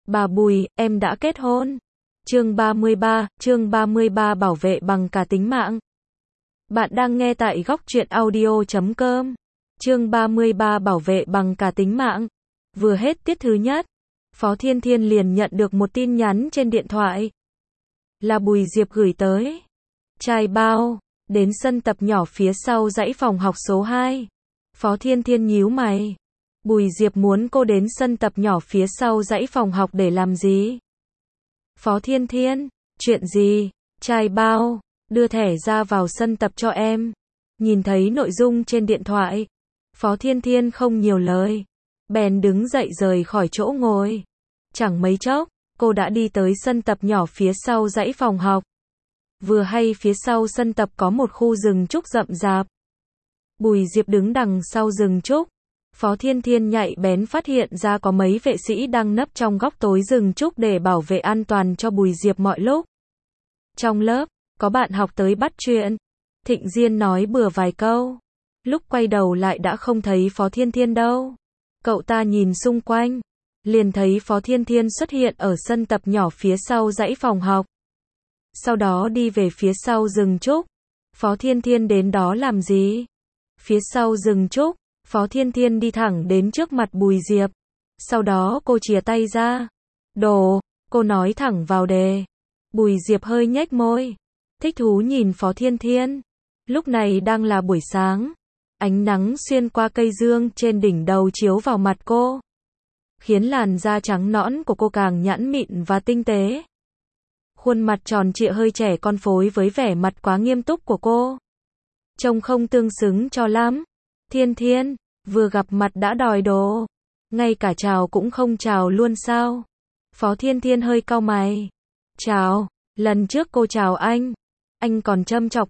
Bà Bùi, em đã kết hôn. Chương 33 bảo vệ bằng cả tính mạng. Bạn đang nghe tại góc truyện audio.com. Chương 33 bảo vệ bằng cả tính mạng. Vừa hết tiết thứ nhất, Phó Thiên Thiên liền nhận được một tin nhắn trên điện thoại. Là Bùi Diệp gửi tới. Trai bao, đến sân tập nhỏ phía sau dãy phòng học số 2. Phó Thiên Thiên nhíu mày. Bùi Diệp muốn cô đến sân tập nhỏ phía sau dãy phòng học để làm gì? Phó Thiên Thiên, chuyện gì? Trai bao, đưa thẻ ra vào sân tập cho em. Nhìn thấy nội dung trên điện thoại, Phó Thiên Thiên không nhiều lời, bèn đứng dậy rời khỏi chỗ ngồi. Chẳng mấy chốc, cô đã đi tới sân tập nhỏ phía sau dãy phòng học. Vừa hay phía sau sân tập có một khu rừng trúc rậm rạp. Bùi Diệp đứng đằng sau rừng trúc. Phó Thiên Thiên nhạy bén phát hiện ra có mấy vệ sĩ đang nấp trong góc tối rừng trúc để bảo vệ an toàn cho Bùi Diệp mọi lúc. Trong lớp, có bạn học tới bắt chuyện. Thịnh Diên nói bừa vài câu. Lúc quay đầu lại đã không thấy Phó Thiên Thiên đâu. Cậu ta nhìn xung quanh, liền thấy Phó Thiên Thiên xuất hiện ở sân tập nhỏ phía sau dãy phòng học. Sau đó đi về phía sau rừng trúc. Phó Thiên Thiên đến đó làm gì? Phía sau rừng trúc, Phó Thiên Thiên đi thẳng đến trước mặt Bùi Diệp. Sau đó cô chìa tay ra. Đồ, cô nói thẳng vào đề. Bùi Diệp hơi nhếch môi, thích thú nhìn Phó Thiên Thiên. Lúc này đang là buổi sáng. Ánh nắng xuyên qua cây dương trên đỉnh đầu chiếu vào mặt cô, khiến làn da trắng nõn của cô càng nhẵn mịn và tinh tế. Khuôn mặt tròn trịa hơi trẻ con phối với vẻ mặt quá nghiêm túc của cô, trông không tương xứng cho lắm. Thiên Thiên, vừa gặp mặt đã đòi đồ, ngay cả chào cũng không chào luôn sao? Phó Thiên Thiên hơi cau mày. Chào, lần trước cô chào anh còn châm chọc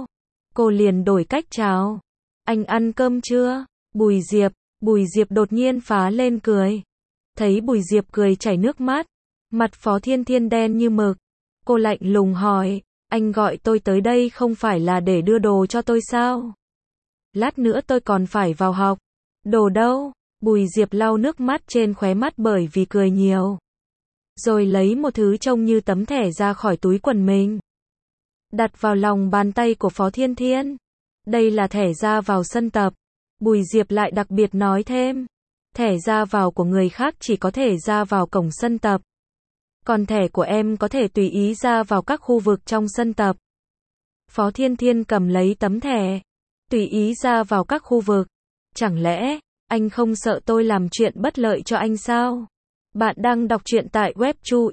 cô liền đổi cách chào. Anh ăn cơm chưa? Bùi Diệp đột nhiên phá lên cười. Thấy Bùi Diệp cười chảy nước mắt, mặt Phó Thiên Thiên đen như mực. Cô lạnh lùng hỏi, anh gọi tôi tới đây không phải là để đưa đồ cho tôi sao? Lát nữa tôi còn phải vào học. Đồ đâu? Bùi Diệp lau nước mắt trên khóe mắt bởi vì cười nhiều. Rồi lấy một thứ trông như tấm thẻ ra khỏi túi quần mình, đặt vào lòng bàn tay của Phó Thiên Thiên. Đây là thẻ ra vào sân tập. Bùi Diệp lại đặc biệt nói thêm. Thẻ ra vào của người khác chỉ có thể ra vào cổng sân tập. Còn thẻ của em có thể tùy ý ra vào các khu vực trong sân tập. Phó Thiên Thiên cầm lấy tấm thẻ. Tùy ý ra vào các khu vực. Chẳng lẽ, anh không sợ tôi làm chuyện bất lợi cho anh sao? Bạn đang đọc truyện tại web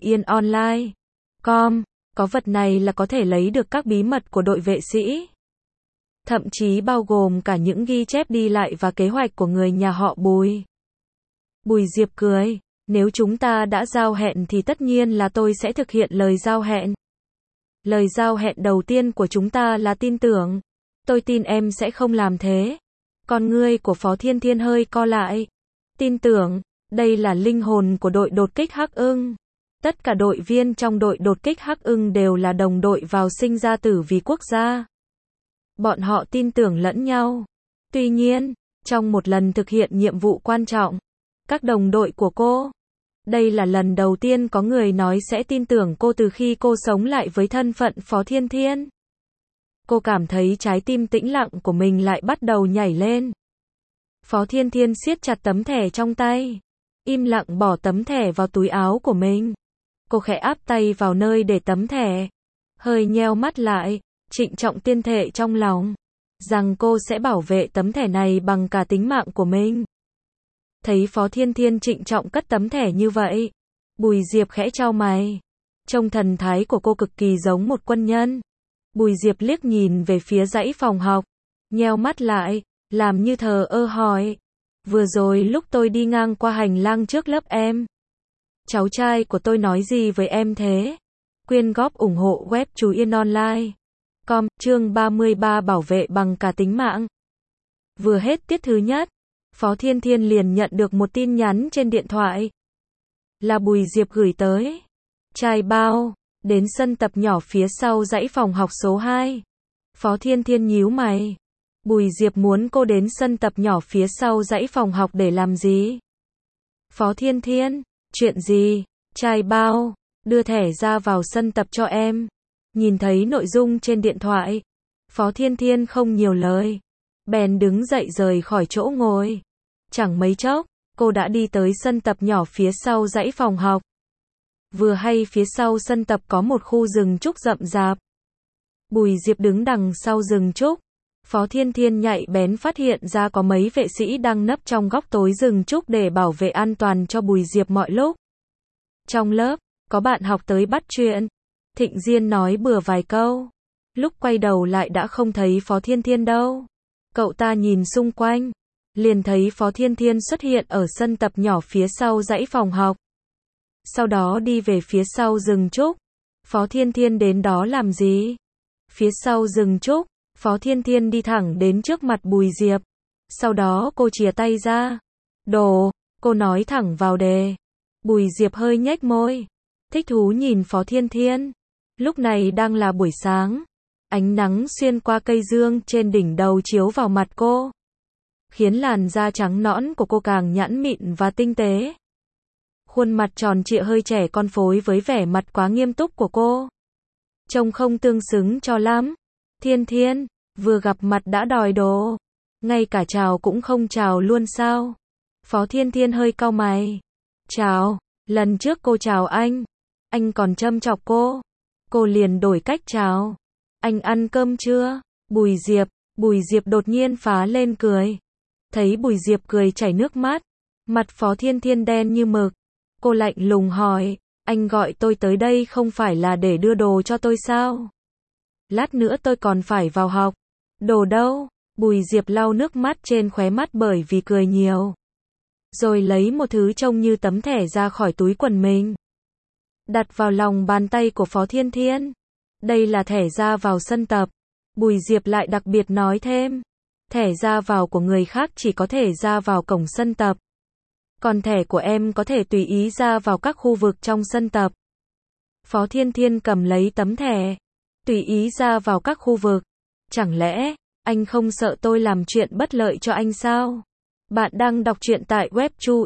chuyenonline.com. Có vật này là có thể lấy được các bí mật của đội vệ sĩ. Thậm chí bao gồm cả những ghi chép đi lại và kế hoạch của người nhà họ Bùi. Bùi Diệp cười. Nếu chúng ta đã giao hẹn thì tất nhiên là tôi sẽ thực hiện lời giao hẹn. Lời giao hẹn đầu tiên của chúng ta là tin tưởng. Tôi tin em sẽ không làm thế. Con ngươi của Phó Thiên Thiên hơi co lại. Tin tưởng, đây là linh hồn của đội đột kích Hắc Ưng. Tất cả đội viên trong đội đột kích Hắc Ưng đều là đồng đội vào sinh ra tử vì quốc gia. Bọn họ tin tưởng lẫn nhau. Tuy nhiên, trong một lần thực hiện nhiệm vụ quan trọng, các đồng đội của cô, đây là lần đầu tiên có người nói sẽ tin tưởng cô từ khi cô sống lại với thân phận Phó Thiên Thiên. Cô cảm thấy trái tim tĩnh lặng của mình lại bắt đầu nhảy lên. Phó Thiên Thiên siết chặt tấm thẻ trong tay, im lặng bỏ tấm thẻ vào túi áo của mình. Cô khẽ áp tay vào nơi để tấm thẻ, hơi nheo mắt lại, trịnh trọng tuyên thệ trong lòng rằng cô sẽ bảo vệ tấm thẻ này bằng cả tính mạng của mình. Thấy Phó Thiên Thiên trịnh trọng cất tấm thẻ như vậy, Bùi Diệp khẽ chau mày. Trông thần thái của cô cực kỳ giống một quân nhân. Bùi Diệp liếc nhìn về phía dãy phòng học, nheo mắt lại, làm như thờ ơ hỏi. Vừa rồi lúc tôi đi ngang qua hành lang trước lớp em, cháu trai của tôi nói gì với em thế? Quyên góp ủng hộ web chuyenonline.com. Chương 33 bảo vệ bằng cả tính mạng. Vừa hết tiết thứ nhất, Phó Thiên Thiên liền nhận được một tin nhắn trên điện thoại. Là Bùi Diệp gửi tới. Trai bao, đến sân tập nhỏ phía sau dãy phòng học số 2. Phó Thiên Thiên nhíu mày. Bùi Diệp muốn cô đến sân tập nhỏ phía sau dãy phòng học để làm gì? Phó Thiên Thiên, chuyện gì? Trai bao, đưa thẻ ra vào sân tập cho em. Nhìn thấy nội dung trên điện thoại, Phó Thiên Thiên không nhiều lời, bèn đứng dậy rời khỏi chỗ ngồi. Chẳng mấy chốc, cô đã đi tới sân tập nhỏ phía sau dãy phòng học. Vừa hay phía sau sân tập có một khu rừng trúc rậm rạp. Bùi Diệp đứng đằng sau rừng trúc. Phó Thiên Thiên nhạy bén phát hiện ra có mấy vệ sĩ đang nấp trong góc tối rừng trúc để bảo vệ an toàn cho Bùi Diệp mọi lúc. Trong lớp, có bạn học tới bắt chuyện. Thịnh Diên nói bừa vài câu. Lúc quay đầu lại đã không thấy Phó Thiên Thiên đâu. Cậu ta nhìn xung quanh, liền thấy Phó Thiên Thiên xuất hiện ở sân tập nhỏ phía sau dãy phòng học. Sau đó đi về phía sau rừng trúc. Phó Thiên Thiên đến đó làm gì? Phía sau rừng trúc, Phó Thiên Thiên đi thẳng đến trước mặt Bùi Diệp. Sau đó cô chìa tay ra. Đồ, cô nói thẳng vào đề. Bùi Diệp hơi nhếch môi, thích thú nhìn Phó Thiên Thiên. Lúc này đang là buổi sáng. Ánh nắng xuyên qua cây dương trên đỉnh đầu chiếu vào mặt cô, khiến làn da trắng nõn của cô càng nhẵn mịn và tinh tế. Khuôn mặt tròn trịa hơi trẻ con phối với vẻ mặt quá nghiêm túc của cô, trông không tương xứng cho lắm. Thiên Thiên, vừa gặp mặt đã đòi đồ, ngay cả chào cũng không chào luôn sao? Phó Thiên Thiên hơi cau mày. Chào, lần trước cô chào anh còn châm chọc cô liền đổi cách chào. Anh ăn cơm chưa? Bùi Diệp đột nhiên phá lên cười. Thấy Bùi Diệp cười chảy nước mắt, mặt Phó Thiên Thiên đen như mực. Cô lạnh lùng hỏi, anh gọi tôi tới đây không phải là để đưa đồ cho tôi sao? Lát nữa tôi còn phải vào học. Đồ đâu? Bùi Diệp lau nước mắt trên khóe mắt bởi vì cười nhiều. Rồi lấy một thứ trông như tấm thẻ ra khỏi túi quần mình, đặt vào lòng bàn tay của Phó Thiên Thiên. Đây là thẻ ra vào sân tập. Bùi Diệp lại đặc biệt nói thêm. Thẻ ra vào của người khác chỉ có thể ra vào cổng sân tập. Còn thẻ của em có thể tùy ý ra vào các khu vực trong sân tập. Phó Thiên Thiên cầm lấy tấm thẻ. Tùy ý ra vào các khu vực. Chẳng lẽ, anh không sợ tôi làm chuyện bất lợi cho anh sao? Bạn đang đọc truyện tại web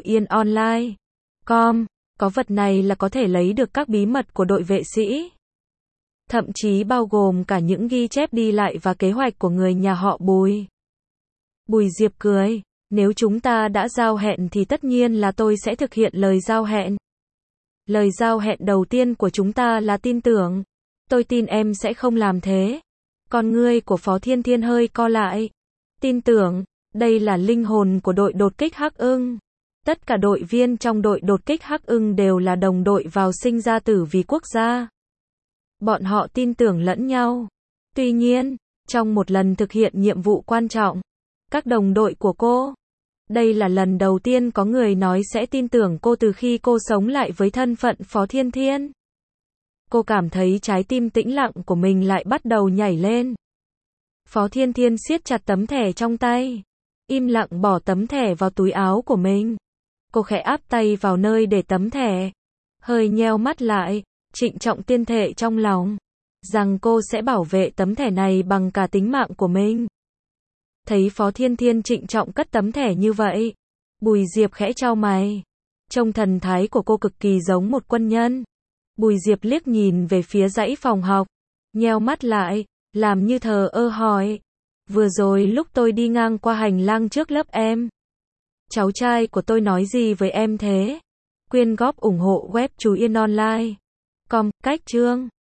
chuyenonline.com. Có vật này là có thể lấy được các bí mật của đội vệ sĩ. Thậm chí bao gồm cả những ghi chép đi lại và kế hoạch của người nhà họ Bùi. Bùi Diệp cười. Nếu chúng ta đã giao hẹn thì tất nhiên là tôi sẽ thực hiện lời giao hẹn. Lời giao hẹn đầu tiên của chúng ta là tin tưởng. Tôi tin em sẽ không làm thế. Con ngươi của Phó Thiên Thiên hơi co lại. Tin tưởng, đây là linh hồn của đội đột kích Hắc Ưng. Tất cả đội viên trong đội đột kích Hắc Ưng đều là đồng đội vào sinh ra tử vì quốc gia. Bọn họ tin tưởng lẫn nhau. Tuy nhiên, trong một lần thực hiện nhiệm vụ quan trọng, các đồng đội của cô, đây là lần đầu tiên có người nói sẽ tin tưởng cô từ khi cô sống lại với thân phận Phó Thiên Thiên. Cô cảm thấy trái tim tĩnh lặng của mình lại bắt đầu nhảy lên. Phó Thiên Thiên siết chặt tấm thẻ trong tay, im lặng bỏ tấm thẻ vào túi áo của mình. Cô khẽ áp tay vào nơi để tấm thẻ, hơi nheo mắt lại, trịnh trọng tuyên thệ trong lòng rằng cô sẽ bảo vệ tấm thẻ này bằng cả tính mạng của mình. Thấy Phó Thiên Thiên trịnh trọng cất tấm thẻ như vậy, Bùi Diệp khẽ chau mày. Trông thần thái của cô cực kỳ giống một quân nhân. Bùi Diệp liếc nhìn về phía dãy phòng học, nheo mắt lại, làm như thờ ơ hỏi. Vừa rồi lúc tôi đi ngang qua hành lang trước lớp em, cháu trai của tôi nói gì với em thế? Quyên góp ủng hộ web chuyenonline.com, cách chương.